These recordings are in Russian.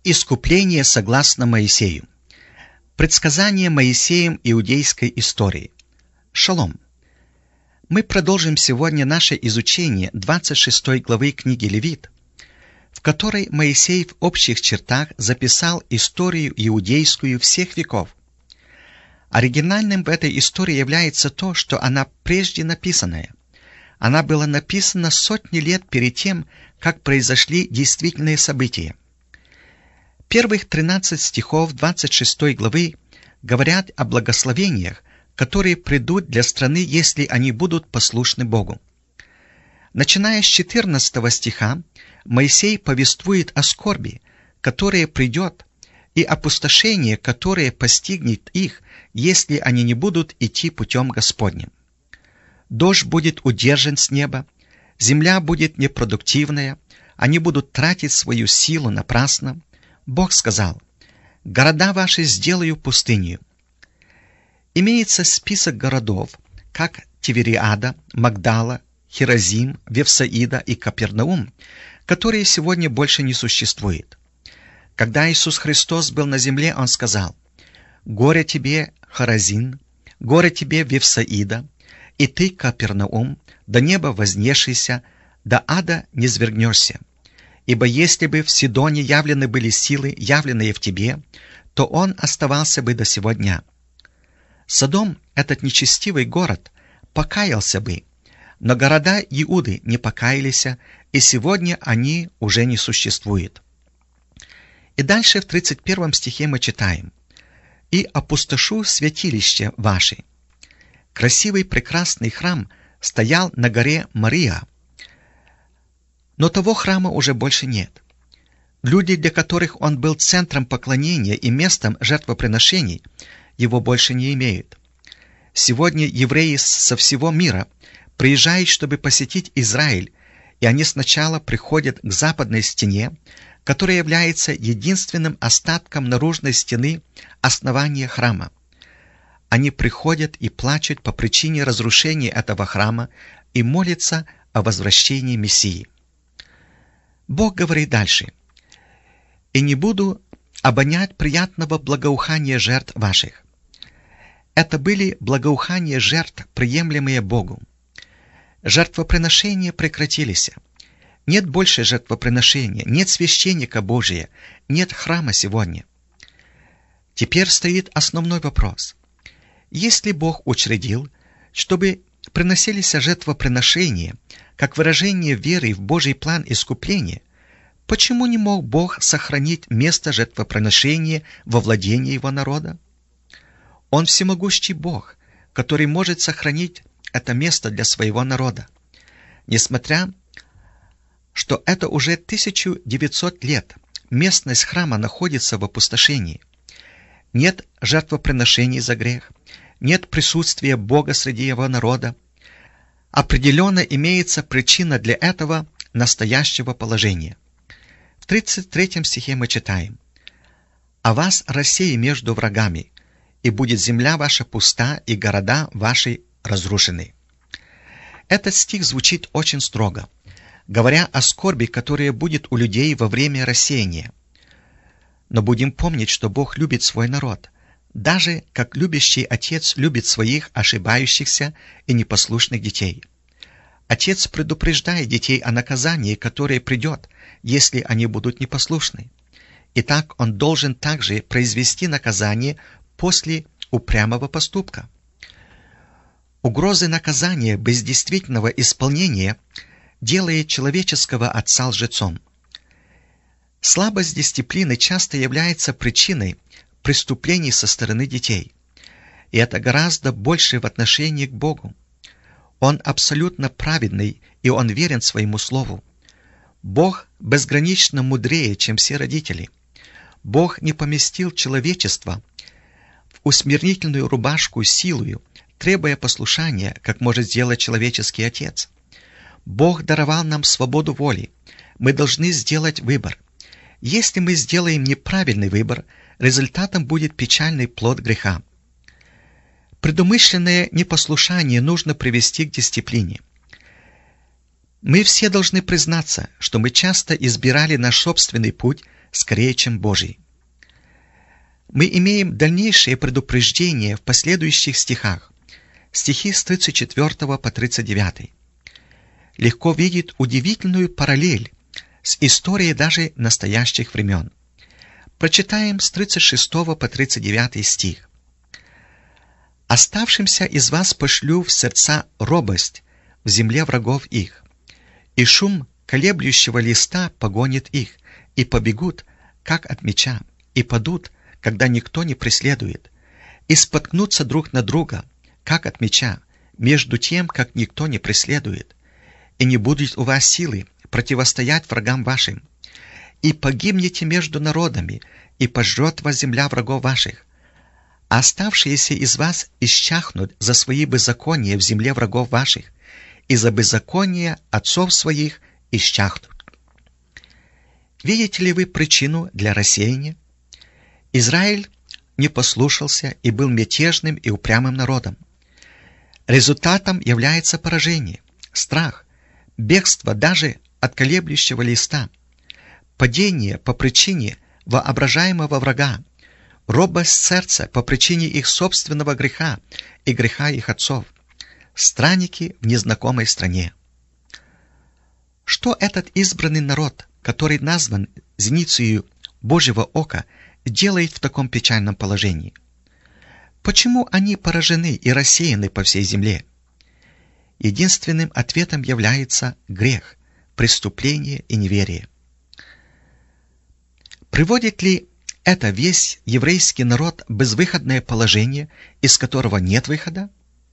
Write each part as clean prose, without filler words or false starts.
Искупление согласно Моисею. Предсказание Моисеем иудейской истории. Шалом! Мы продолжим сегодня наше изучение 26 главы книги Левит, в которой Моисей в общих чертах записал историю иудейскую всех веков. Оригинальным в этой истории является то, что она прежде написанная. Она была написана сотни лет перед тем, как произошли действительные события. Первых 13 стихов 26 главы говорят о благословениях, которые придут для страны, если они будут послушны Богу. Начиная с 14 стиха, Моисей повествует о скорби, которая придет, и опустошение, которое постигнет их, если они не будут идти путем Господним. Дождь будет удержан с неба, земля будет непродуктивная, они будут тратить свою силу напрасно. Бог сказал: «Города ваши сделаю пустынью». Имеется список городов, как Тивериада, Магдала, Хиразим, Вифсаида и Капернаум, которые сегодня больше не существуют. Когда Иисус Христос был на земле, Он сказал: «Горе тебе, Хоразин, горе тебе, Вифсаида, и ты, Капернаум, до неба вознесшийся, до ада не свергнешься. Ибо если бы в Сидоне явлены были силы, явленные в тебе, то он оставался бы до сего дня». Содом, этот нечестивый город, покаялся бы, но города Иуды не покаялись, и сегодня они уже не существуют. И дальше в 31 стихе мы читаем: «И опустошу святилище ваши». Красивый прекрасный храм стоял на горе Мария, но того храма уже больше нет. Люди, для которых он был центром поклонения и местом жертвоприношений, его больше не имеют. Сегодня евреи со всего мира приезжают, чтобы посетить Израиль, и они сначала приходят к западной стене, которая является единственным остатком наружной стены основания храма. Они приходят и плачут по причине разрушения этого храма и молятся о возвращении Мессии. Бог говорит дальше: «И не буду обонять приятного благоухания жертв ваших». Это были благоухания жертв, приемлемые Богу. Жертвоприношения прекратились. Нет больше жертвоприношения, нет священника Божия, нет храма сегодня. Теперь стоит основной вопрос. Если Бог учредил, чтобы приносились жертвоприношения, как выражение веры в Божий план искупления, почему не мог Бог сохранить место жертвоприношения во владении Его народа? Он всемогущий Бог, который может сохранить это место для своего народа. Несмотря, что это уже 1900 лет, местность храма находится в опустошении. Нет жертвоприношений за грех, нет присутствия Бога среди Его народа. Определенно имеется причина для этого настоящего положения. В 33 стихе мы читаем: «А вас рассею между врагами, и будет земля ваша пуста, и города ваши разрушены». Этот стих звучит очень строго, говоря о скорби, которая будет у людей во время рассеяния. Но будем помнить, что Бог любит свой народ, даже как любящий отец любит своих ошибающихся и непослушных детей. Отец предупреждает детей о наказании, которое придет, если они будут непослушны. Итак, он должен также произвести наказание после упрямого поступка. Угрозы наказания без действительного исполнения делает человеческого отца лжецом. Слабость дисциплины часто является причиной преступлений со стороны детей. И это гораздо больше в отношении к Богу. Он абсолютно праведный, и Он верен своему слову. Бог безгранично мудрее, чем все родители. Бог не поместил человечество в усмирительную рубашку силою, требуя послушания, как может сделать человеческий отец. Бог даровал нам свободу воли. Мы должны сделать выбор. Если мы сделаем неправильный выбор, результатом будет печальный плод греха. Предумышленное непослушание нужно привести к дисциплине. Мы все должны признаться, что мы часто избирали наш собственный путь, скорее, чем Божий. Мы имеем дальнейшее предупреждение в последующих стихах. Стихи с 34 по 39. Легко видит удивительную параллель с историей даже настоящих времен. Прочитаем с 36 по 39 стих. «Оставшимся из вас пошлю в сердца робость в земле врагов их, и шум колеблющего листа погонит их, и побегут, как от меча, и падут, когда никто не преследует, и споткнутся друг на друга, как от меча, между тем, как никто не преследует, и не будет у вас силы противостоять врагам вашим, и погибнете между народами, и пожрет вас земля врагов ваших, а оставшиеся из вас исчахнут за свои беззакония в земле врагов ваших, и за беззаконие отцов своих исчахнут». Видите ли вы причину для рассеяния? Израиль не послушался и был мятежным и упрямым народом. Результатом является поражение, страх, бегство даже от колеблющего листа, падение по причине воображаемого врага, робость сердца по причине их собственного греха и греха их отцов, странники в незнакомой стране. Что этот избранный народ, который назван зеницею Божьего ока, делает в таком печальном положении? Почему они поражены и рассеяны по всей земле? Единственным ответом является грех, преступление и неверие. Приводит ли это весь еврейский народ в безвыходное положение, из которого нет выхода?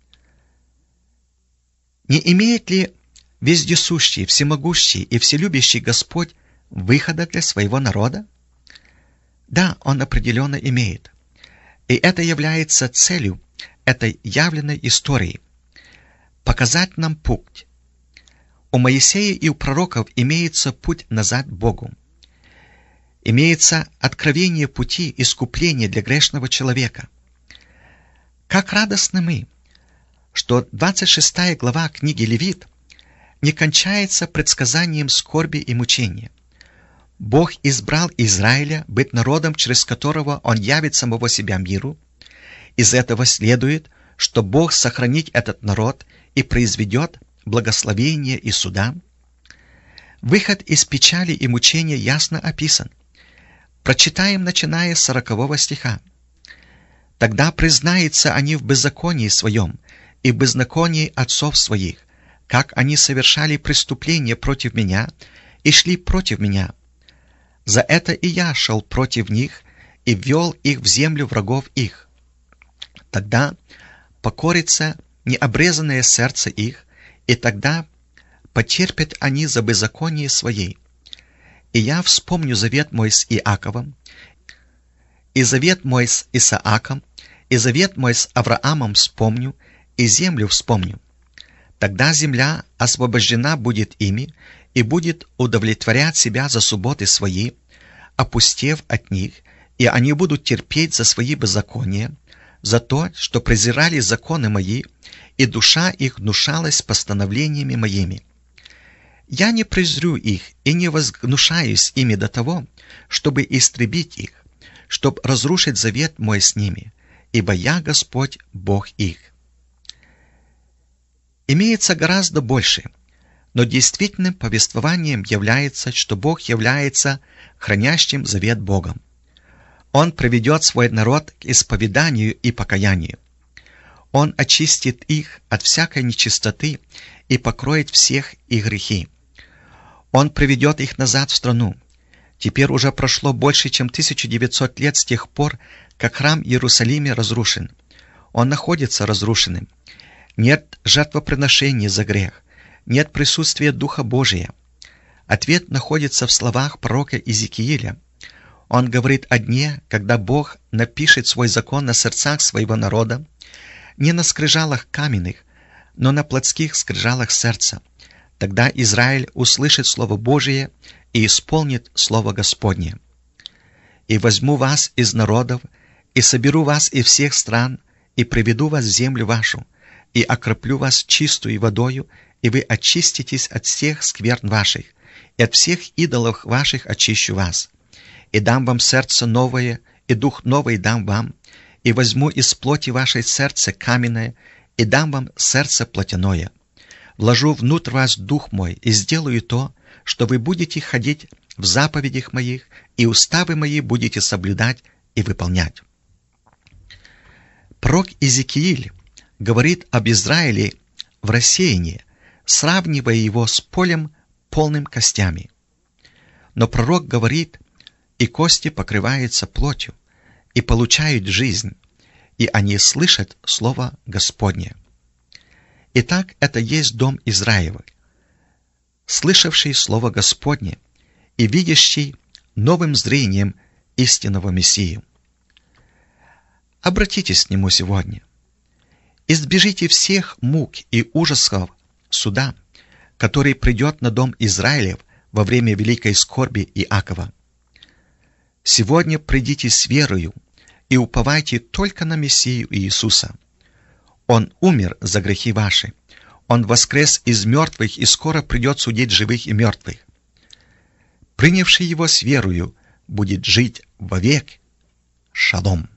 Не имеет ли вездесущий, всемогущий и вселюбящий Господь выхода для своего народа? Да, Он определенно имеет. И это является целью этой явленной истории – показать нам путь. У Моисея и у пророков имеется путь назад к Богу. Имеется откровение пути искупления для грешного человека. Как радостны мы, что 26 глава книги Левит не кончается предсказанием скорби и мучения. Бог избрал Израиля быть народом, через которого Он явит самого себя миру. Из этого следует, что Бог сохранит этот народ и произведет благословение и суда. Выход из печали и мучения ясно описан. Прочитаем, начиная с 40 стиха. «Тогда признаются они в беззаконии своем и в беззаконии отцов своих, как они совершали преступления против меня и шли против меня. За это и я шел против них и ввел их в землю врагов их. Тогда покорится необрезанное сердце их, и тогда потерпят они за беззаконие своей. И я вспомню завет мой с Иаковом, и завет мой с Исааком, и завет мой с Авраамом вспомню, и землю вспомню. Тогда земля освобождена будет ими, и будет удовлетворять себя за субботы свои, опустев от них, и они будут терпеть за свои беззакония, за то, что презирали законы мои, и душа их гнушалась постановлениями моими. Я не презрю их и не возгнушаюсь ими до того, чтобы истребить их, чтобы разрушить завет мой с ними, ибо я Господь, Бог их». Имеется гораздо больше, но действительным повествованием является, что Бог является хранящим завет Богом. Он приведет свой народ к исповеданию и покаянию. Он очистит их от всякой нечистоты и покроет всех их грехи. Он приведет их назад в страну. Теперь уже прошло больше, чем 1900 лет с тех пор, как храм в Иерусалиме разрушен. Он находится разрушенным. Нет жертвоприношения за грех. Нет присутствия Духа Божия. Ответ находится в словах пророка Иезекииля. Он говорит о дне, когда Бог напишет свой закон на сердцах своего народа, не на скрижалах каменных, но на плотских скрижалах сердца. Тогда Израиль услышит Слово Божие и исполнит Слово Господне. «И возьму вас из народов, и соберу вас из всех стран, и приведу вас в землю вашу, и окроплю вас чистую водою, и вы очиститесь от всех скверн ваших, и от всех идолов ваших очищу вас. и дам вам сердце новое, и дух новый дам вам, и возьму из плоти вашей сердце каменное, и дам вам сердце плотяное. Вложу внутрь вас дух мой, и сделаю то, что вы будете ходить в заповедях моих, и уставы мои будете соблюдать и выполнять». Пророк Иезекииль говорит об Израиле в рассеянии, сравнивая его с полем, полным костями. Но пророк говорит: «И кости покрываются плотью, и получают жизнь, и они слышат Слово Господне». Итак, это есть дом Израилев, слышавший Слово Господне и видящий новым зрением истинного Мессию. Обратитесь к Нему сегодня. Избежите всех мук и ужасов суда, который придет на дом Израилев во время великой скорби Иакова. Сегодня придите с верою и уповайте только на Мессию Иисуса. Он умер за грехи ваши. Он воскрес из мертвых и скоро придет судить живых и мертвых. Принявший Его с верою будет жить вовек. Шалом.